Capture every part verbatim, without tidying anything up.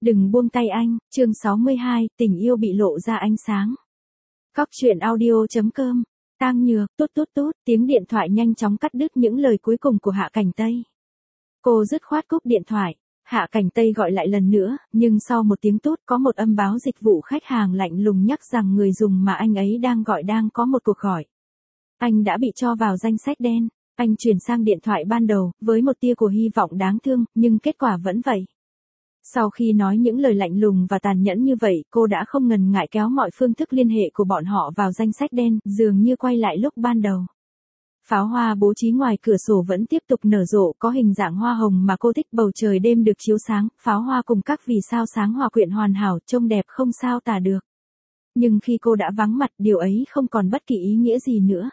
Đừng buông tay anh, chương sáu mươi hai, tình yêu bị lộ ra ánh sáng. Cóc truyện audio.com, Tang Nhược, tút tút tút, tiếng điện thoại nhanh chóng cắt đứt những lời cuối cùng của Hạ Cảnh Tây. Cô dứt khoát cúp điện thoại, Hạ Cảnh Tây gọi lại lần nữa, nhưng sau một tiếng tút có một âm báo dịch vụ khách hàng lạnh lùng nhắc rằng người dùng mà anh ấy đang gọi đang có một cuộc gọi. Anh đã bị cho vào danh sách đen, anh chuyển sang điện thoại ban đầu, với một tia của hy vọng đáng thương, nhưng kết quả vẫn vậy. Sau khi nói những lời lạnh lùng và tàn nhẫn như vậy, cô đã không ngần ngại kéo mọi phương thức liên hệ của bọn họ vào danh sách đen, dường như quay lại lúc ban đầu. Pháo hoa bố trí ngoài cửa sổ vẫn tiếp tục nở rộ, có hình dạng hoa hồng mà cô thích, bầu trời đêm được chiếu sáng, pháo hoa cùng các vì sao sáng hòa quyện hoàn hảo, trông đẹp không sao tả được. Nhưng khi cô đã vắng mặt, điều ấy không còn bất kỳ ý nghĩa gì nữa.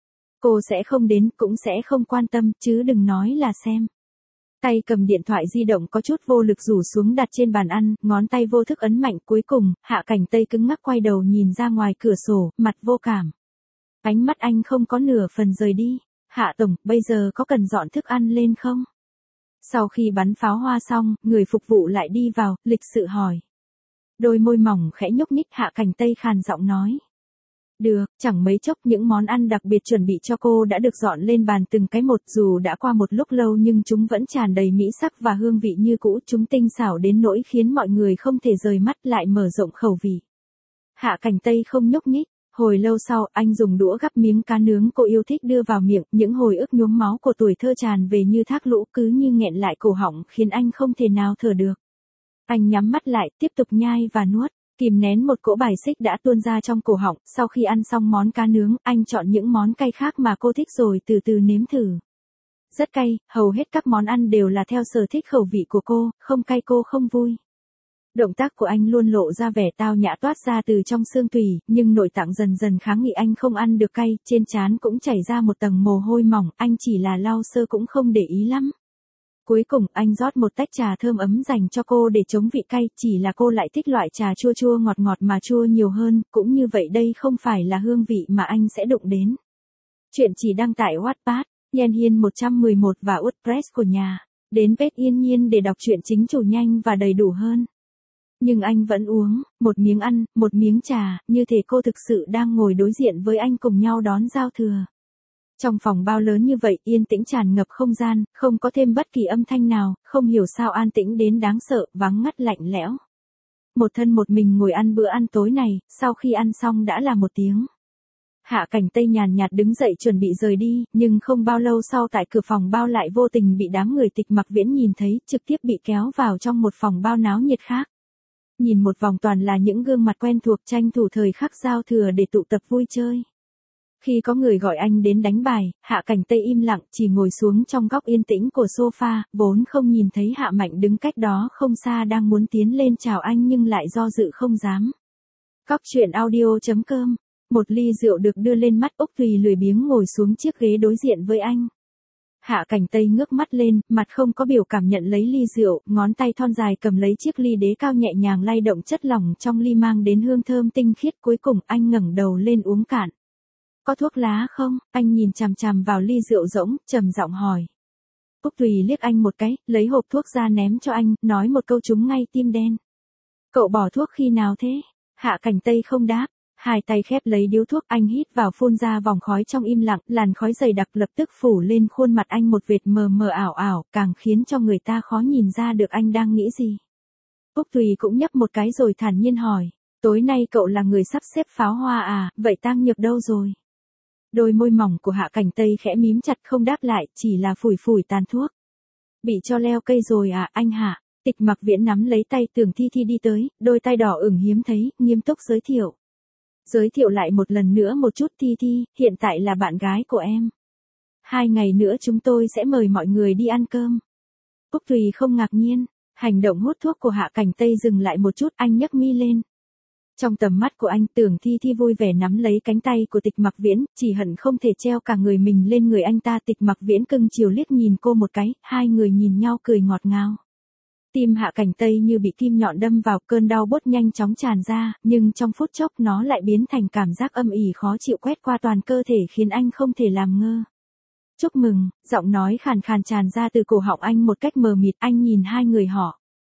Cô sẽ không đến, cũng sẽ không quan tâm, chứ đừng nói là xem. Tay cầm điện thoại di động có chút vô lực rủ xuống đặt trên bàn ăn, ngón tay vô thức ấn mạnh, cuối cùng, Hạ Cảnh Tây cứng ngắc quay đầu nhìn ra ngoài cửa sổ, mặt vô cảm. Ánh mắt anh không có nửa phần rời đi. Hạ tổng, bây giờ có cần dọn thức ăn lên không? Sau khi bắn pháo hoa xong, người phục vụ lại đi vào, lịch sự hỏi. Đôi môi mỏng khẽ nhúc nhích, Hạ Cảnh Tây khàn giọng nói. Được, chẳng mấy chốc những món ăn đặc biệt chuẩn bị cho cô đã được dọn lên bàn từng cái một, dù đã qua một lúc lâu nhưng chúng vẫn tràn đầy mỹ sắc và hương vị như cũ, chúng tinh xảo đến nỗi khiến mọi người không thể rời mắt, lại mở rộng khẩu vị. Hạ Cảnh Tây không nhúc nhích, hồi lâu sau anh dùng đũa gắp miếng cá nướng cô yêu thích đưa vào miệng, những hồi ức nhuốm máu của tuổi thơ tràn về như thác lũ, cứ như nghẹn lại cổ họng khiến anh không thể nào thở được. Anh nhắm mắt lại, tiếp tục nhai và nuốt. Kìm nén một cỗ bài xích đã tuôn ra trong cổ họng, sau khi ăn xong món cá nướng, anh chọn những món cay khác mà cô thích rồi từ từ nếm thử. Rất cay, hầu hết các món ăn đều là theo sở thích khẩu vị của cô, không cay cô không vui. Động tác của anh luôn lộ ra vẻ tao nhã toát ra từ trong xương tủy, nhưng nội tạng dần dần kháng nghị anh không ăn được cay, trên trán cũng chảy ra một tầng mồ hôi mỏng, anh chỉ là lau sơ cũng không để ý lắm. Cuối cùng, anh rót một tách trà thơm ấm dành cho cô để chống vị cay, chỉ là cô lại thích loại trà chua chua ngọt ngọt mà chua nhiều hơn, cũng như vậy đây không phải là hương vị mà anh sẽ đụng đến. Chuyện chỉ đăng tải Wattpad, Nhen Hiên một trăm mười một và WordPress của nhà. Đến page Yên Nhiên để đọc truyện chính chủ nhanh và đầy đủ hơn. Nhưng anh vẫn uống, một miếng ăn, một miếng trà, như thể cô thực sự đang ngồi đối diện với anh cùng nhau đón giao thừa. Trong phòng bao lớn như vậy, yên tĩnh tràn ngập không gian, không có thêm bất kỳ âm thanh nào, không hiểu sao an tĩnh đến đáng sợ, vắng ngắt lạnh lẽo. Một thân một mình ngồi ăn bữa ăn tối này, sau khi ăn xong đã là một tiếng. Hạ Cảnh Tây nhàn nhạt đứng dậy chuẩn bị rời đi, nhưng không bao lâu sau tại cửa phòng bao lại vô tình bị đám người Tịch Mặc Viễn nhìn thấy, trực tiếp bị kéo vào trong một phòng bao náo nhiệt khác. Nhìn một vòng toàn là những gương mặt quen thuộc tranh thủ thời khắc giao thừa để tụ tập vui chơi. Khi có người gọi anh đến đánh bài, Hạ Cảnh Tây im lặng, chỉ ngồi xuống trong góc yên tĩnh của sofa, vốn không nhìn thấy Hạ Mạnh đứng cách đó không xa đang muốn tiến lên chào anh nhưng lại do dự không dám. Cóc truyện audio.com, một ly rượu được đưa lên mắt, Úc Tùy lười biếng ngồi xuống chiếc ghế đối diện với anh. Hạ Cảnh Tây ngước mắt lên, mặt không có biểu cảm nhận lấy ly rượu, ngón tay thon dài cầm lấy chiếc ly đế cao nhẹ nhàng lay động chất lỏng trong ly mang đến hương thơm tinh khiết, cuối cùng anh ngẩng đầu lên uống cạn. Có thuốc lá không? Anh nhìn chằm chằm vào ly rượu rỗng, trầm giọng hỏi. Úc Tùy liếc anh một cái, lấy hộp thuốc ra ném cho anh, nói một câu trúng ngay tim đen. Cậu bỏ thuốc khi nào thế? Hạ Cảnh Tây không đáp, hai tay khép lấy điếu thuốc, anh hít vào phun ra vòng khói trong im lặng, làn khói dày đặc lập tức phủ lên khuôn mặt anh một vệt mờ mờ ảo ảo, càng khiến cho người ta khó nhìn ra được anh đang nghĩ gì. Úc Tùy cũng nhấp một cái rồi thản nhiên hỏi, tối nay cậu là người sắp xếp pháo hoa à, vậy Tang Nhược đâu rồi? Đôi môi mỏng của Hạ Cảnh Tây khẽ mím chặt không đáp lại, chỉ là phủi phủi tàn thuốc. Bị cho leo cây rồi à, anh Hạ? Tịch Mặc Viễn nắm lấy tay Tưởng Thi Thi đi tới, đôi tay đỏ ửng hiếm thấy, nghiêm túc giới thiệu. Giới thiệu lại một lần nữa một chút, Thi Thi, hiện tại là bạn gái của em. Hai ngày nữa chúng tôi sẽ mời mọi người đi ăn cơm. Úc Tùy không ngạc nhiên, hành động hút thuốc của Hạ Cảnh Tây dừng lại một chút, anh nhấc mi lên. Trong tầm mắt của anh, Tưởng Thi Thi vui vẻ nắm lấy cánh tay của Tịch Mặc Viễn, chỉ hận không thể treo cả người mình lên người anh ta. Tịch Mặc Viễn cưng chiều liếc nhìn cô một cái, hai người nhìn nhau cười ngọt ngào. Tim Hạ Cảnh Tây như bị kim nhọn đâm vào, cơn đau bốt nhanh chóng tràn ra, nhưng trong phút chốc nó lại biến thành cảm giác âm ỉ khó chịu quét qua toàn cơ thể khiến anh không thể làm ngơ. Chúc mừng, giọng nói khàn khàn tràn ra từ cổ họng anh một cách mờ mịt, anh nhìn hai người họ.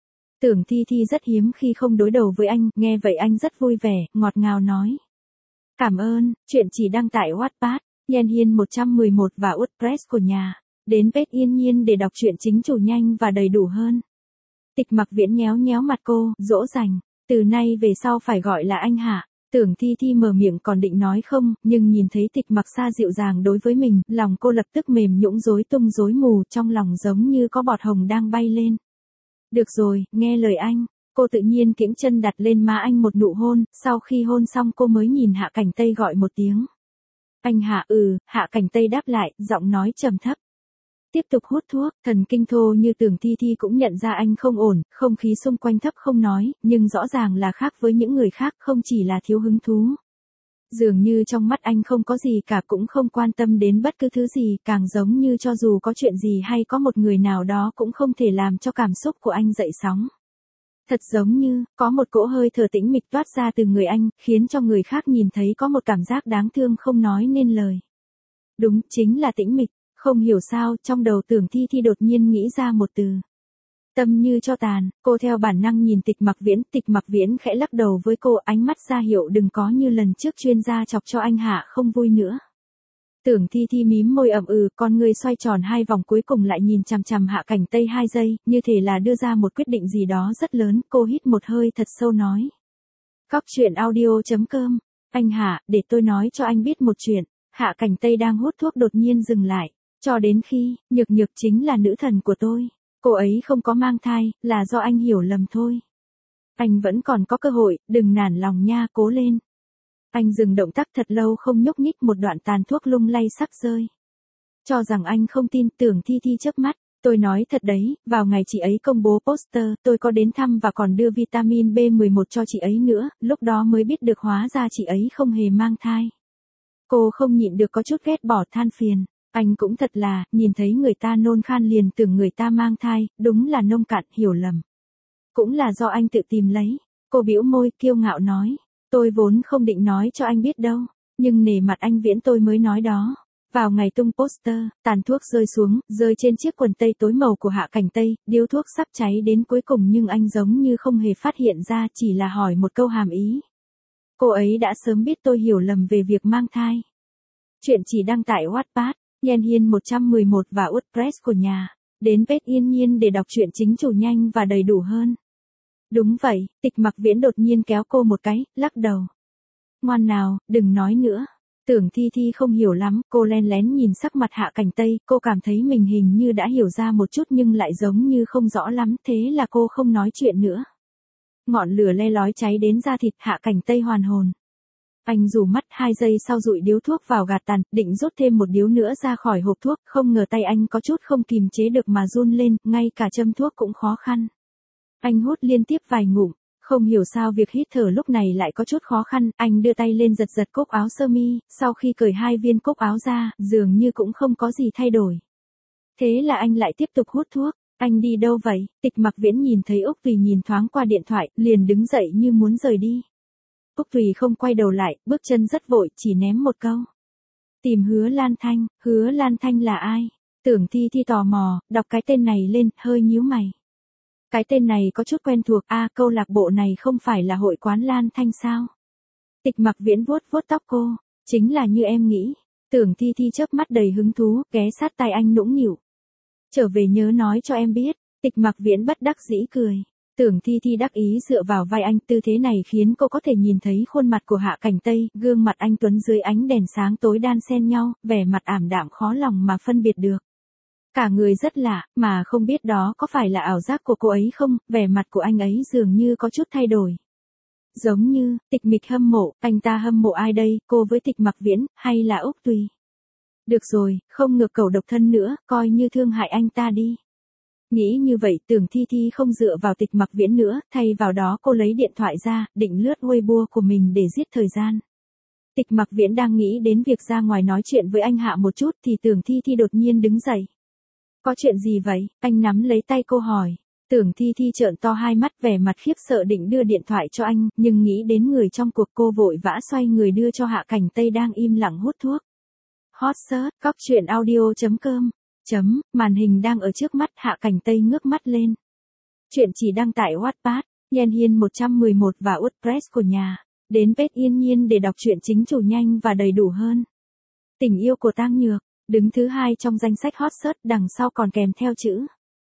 Tưởng Thi Thi rất hiếm khi không đối đầu với anh, nghe vậy anh rất vui vẻ, ngọt ngào nói. Cảm ơn, chuyện chỉ đăng tại Wattpad, Yen Hiên một trăm mười một và WordPress của nhà. Đến page Yên Nhiên để đọc truyện chính chủ nhanh và đầy đủ hơn. Tịch Mặc Viễn nhéo nhéo mặt cô, dỗ dành. Từ nay về sau phải gọi là anh hả? Tưởng Thi Thi mở miệng còn định nói không, nhưng nhìn thấy Tịch Mặc Sa dịu dàng đối với mình, lòng cô lập tức mềm nhũn rối tung rối mù, trong lòng giống như có bọt hồng đang bay lên. Được rồi, nghe lời anh. Cô tự nhiên kiễng chân đặt lên má anh một nụ hôn, sau khi hôn xong cô mới nhìn Hạ Cảnh Tây gọi một tiếng. Anh Hạ, ừ, Hạ Cảnh Tây đáp lại, giọng nói trầm thấp. Tiếp tục hút thuốc, thần kinh thô như Tưởng Thi Thi cũng nhận ra anh không ổn, không khí xung quanh thấp không nói, nhưng rõ ràng là khác với những người khác, không chỉ là thiếu hứng thú. Dường như trong mắt anh không có gì cả, cũng không quan tâm đến bất cứ thứ gì, càng giống như cho dù có chuyện gì hay có một người nào đó cũng không thể làm cho cảm xúc của anh dậy sóng. Thật giống như, có một cỗ hơi thở tĩnh mịch toát ra từ người anh, khiến cho người khác nhìn thấy có một cảm giác đáng thương không nói nên lời. Đúng, chính là tĩnh mịch. Không hiểu sao, trong đầu Tưởng Thi Thi đột nhiên nghĩ ra một từ. Tâm như cho tàn, cô theo bản năng nhìn Tịch Mặc Viễn, Tịch Mặc Viễn khẽ lắc đầu với cô, ánh mắt ra hiệu đừng có như lần trước chuyên gia chọc cho anh Hạ không vui nữa. Tưởng Thi Thi mím môi ậm ừ, con người xoay tròn hai vòng cuối cùng lại nhìn chằm chằm Hạ Cảnh Tây hai giây, như thể là đưa ra một quyết định gì đó rất lớn, cô hít một hơi thật sâu nói. Cóc truyện audio chấm com, anh Hạ, để tôi nói cho anh biết một chuyện. Hạ Cảnh Tây đang hút thuốc đột nhiên dừng lại. Cho đến khi, Nhược Nhược chính là nữ thần của tôi. Cô ấy không có mang thai, là do anh hiểu lầm thôi. Anh vẫn còn có cơ hội, đừng nản lòng nha, cố lên. Anh dừng động tác thật lâu không nhúc nhích, một đoạn tàn thuốc lung lay sắp rơi. Cho rằng anh không tin, Tưởng Thi Thi chớp mắt. Tôi nói thật đấy, vào ngày chị ấy công bố poster, tôi có đến thăm và còn đưa vitamin B mười một cho chị ấy nữa, lúc đó mới biết được hóa ra chị ấy không hề mang thai. Cô không nhịn được có chút ghét bỏ, than phiền. Anh cũng thật là, nhìn thấy người ta nôn khan liền tưởng người ta mang thai, đúng là nông cạn, hiểu lầm. Cũng là do anh tự tìm lấy. Cô bĩu môi, kiêu ngạo nói. Tôi vốn không định nói cho anh biết đâu, nhưng nể mặt anh Viễn tôi mới nói đó. Vào ngày tung poster, tàn thuốc rơi xuống, rơi trên chiếc quần tây tối màu của Hạ Cảnh Tây, điếu thuốc sắp cháy đến cuối cùng nhưng anh giống như không hề phát hiện ra, chỉ là hỏi một câu hàm ý. Cô ấy đã sớm biết tôi hiểu lầm về việc mang thai. Chuyện chỉ đăng tại Wattpad, Yen Hiên một trăm mười một và WordPress của nhà. Đến page Yên Nhiên để đọc truyện chính chủ nhanh và đầy đủ hơn. Đúng vậy, Tịch Mặc Viễn đột nhiên kéo cô một cái, lắc đầu. Ngoan nào, đừng nói nữa. Tưởng Thi Thi không hiểu lắm, cô len lén nhìn sắc mặt Hạ Cảnh Tây, cô cảm thấy mình hình như đã hiểu ra một chút nhưng lại giống như không rõ lắm, thế là cô không nói chuyện nữa. Ngọn lửa le lói cháy đến da thịt, Hạ Cảnh Tây hoàn hồn. Anh rủ mắt, hai giây sau dụi điếu thuốc vào gạt tàn, định rút thêm một điếu nữa ra khỏi hộp thuốc, không ngờ tay anh có chút không kìm chế được mà run lên, ngay cả châm thuốc cũng khó khăn. Anh hút liên tiếp vài ngụm, không hiểu sao việc hít thở lúc này lại có chút khó khăn, anh đưa tay lên giật giật cúc áo sơ mi, sau khi cởi hai viên cúc áo ra, dường như cũng không có gì thay đổi. Thế là anh lại tiếp tục hút thuốc. Anh đi đâu vậy? Tịch Mặc Viễn nhìn thấy Úc Tùy nhìn thoáng qua điện thoại, liền đứng dậy như muốn rời đi. Úc Tùy không quay đầu lại, bước chân rất vội, chỉ ném một câu. Tìm Hứa Lan Thanh. Hứa Lan Thanh là ai? Tưởng Thi Thi tò mò, đọc cái tên này lên, hơi nhíu mày. Cái tên này có chút quen thuộc, a à, câu lạc bộ này không phải là hội quán Lan Thanh sao? Tịch Mặc Viễn vuốt vuốt tóc cô, chính là như em nghĩ. Tưởng Thi Thi chớp mắt đầy hứng thú, ghé sát tai anh nũng nịu. Trở về nhớ nói cho em biết. Tịch Mặc Viễn bất đắc dĩ cười. Tưởng Thi Thi đắc ý dựa vào vai anh, tư thế này khiến cô có thể nhìn thấy khuôn mặt của Hạ Cảnh Tây, gương mặt anh tuấn dưới ánh đèn sáng tối đan xen nhau, vẻ mặt ảm đạm khó lòng mà phân biệt được. Cả người rất lạ, mà không biết đó có phải là ảo giác của cô ấy không, vẻ mặt của anh ấy dường như có chút thay đổi. Giống như, Tịch Mịch hâm mộ, anh ta hâm mộ ai đây, cô với Tịch Mặc Viễn, hay là Úc Tùy? Được rồi, không ngược cầu độc thân nữa, coi như thương hại anh ta đi. Nghĩ như vậy, Tưởng Thi Thi không dựa vào Tịch Mặc Viễn nữa, thay vào đó cô lấy điện thoại ra, định lướt Weibo của mình để giết thời gian. Tịch Mặc Viễn đang nghĩ đến việc ra ngoài nói chuyện với anh Hạ một chút thì Tưởng Thi Thi đột nhiên đứng dậy. Có chuyện gì vậy? Anh nắm lấy tay cô hỏi. Tưởng Thi Thi trợn to hai mắt, vẻ mặt khiếp sợ định đưa điện thoại cho anh, nhưng nghĩ đến người trong cuộc cô vội vã xoay người đưa cho Hạ Cảnh Tây đang im lặng hút thuốc. Hot search, cóc truyện audio chấm com. Chấm, màn hình đang ở trước mắt, Hạ Cảnh Tây ngước mắt lên. Chuyện chỉ đăng tại Wattpad, Yen Hiên một trăm mười một và WordPress của nhà. Đến page Yên Nhiên để đọc truyện chính chủ nhanh và đầy đủ hơn. Tình yêu của Tang Nhược, đứng thứ hai trong danh sách hot search, đằng sau còn kèm theo chữ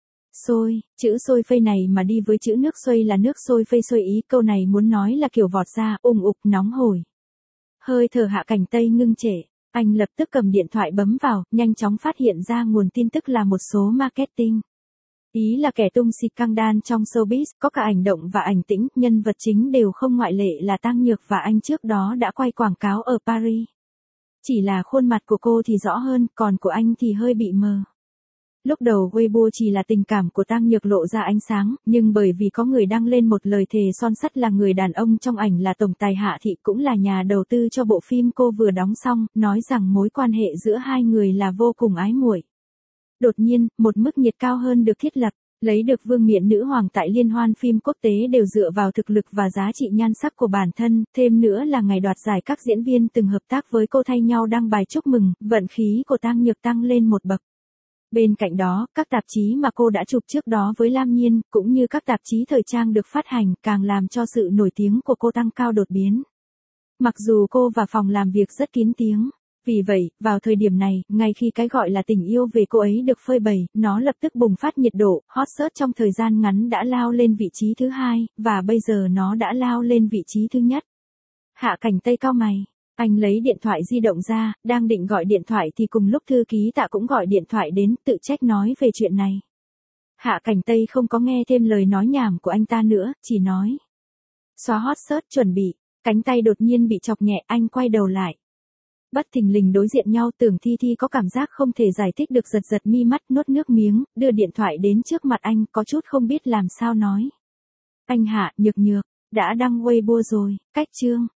sôi. Chữ sôi phây này mà đi với chữ nước sôi là nước sôi phây sôi, ý câu này muốn nói là kiểu vọt ra, ùng ục, nóng hổi. Hơi thở Hạ Cảnh Tây ngưng trệ, anh lập tức cầm điện thoại bấm vào, nhanh chóng phát hiện ra nguồn tin tức là một số marketing. Ý là kẻ tung scandal trong showbiz, có cả ảnh động và ảnh tĩnh, nhân vật chính đều không ngoại lệ là Tang Nhược và anh trước đó đã quay quảng cáo ở Paris. Chỉ là khuôn mặt của cô thì rõ hơn, còn của anh thì hơi bị mờ. Lúc đầu Weibo chỉ là tình cảm của Tang Nhược lộ ra ánh sáng, nhưng bởi vì có người đăng lên một lời thề son sắt là người đàn ông trong ảnh là tổng tài Hạ Thị, cũng là nhà đầu tư cho bộ phim cô vừa đóng xong, nói rằng mối quan hệ giữa hai người là vô cùng ái muội. Đột nhiên, một mức nhiệt cao hơn được thiết lập, lấy được vương miện nữ hoàng tại liên hoan phim quốc tế đều dựa vào thực lực và giá trị nhan sắc của bản thân, thêm nữa là ngày đoạt giải các diễn viên từng hợp tác với cô thay nhau đăng bài chúc mừng, vận khí của Tang Nhược tăng lên một bậc. Bên cạnh đó, các tạp chí mà cô đã chụp trước đó với Lam Nhiên, cũng như các tạp chí thời trang được phát hành, càng làm cho sự nổi tiếng của cô tăng cao đột biến. Mặc dù cô và phòng làm việc rất kín tiếng. Vì vậy, vào thời điểm này, ngay khi cái gọi là tình yêu về cô ấy được phơi bày, nó lập tức bùng phát nhiệt độ, hot search trong thời gian ngắn đã lao lên vị trí thứ hai, và bây giờ nó đã lao lên vị trí thứ nhất. Hạ Cảnh Tây cau mày, anh lấy điện thoại di động ra, đang định gọi điện thoại thì cùng lúc thư ký Tạ cũng gọi điện thoại đến, tự trách nói về chuyện này. Hạ Cảnh Tây không có nghe thêm lời nói nhảm của anh ta nữa, chỉ nói. Xóa hot search chuẩn bị, cánh tay đột nhiên bị chọc nhẹ, anh quay đầu lại. Bất thình lình đối diện nhau, Tưởng Thi Thi có cảm giác không thể giải thích được, giật giật mi mắt, nuốt nước miếng, đưa điện thoại đến trước mặt anh, có chút không biết làm sao nói. Anh Hạ, Nhược Nhược, đã đăng Weibo rồi, cách chương.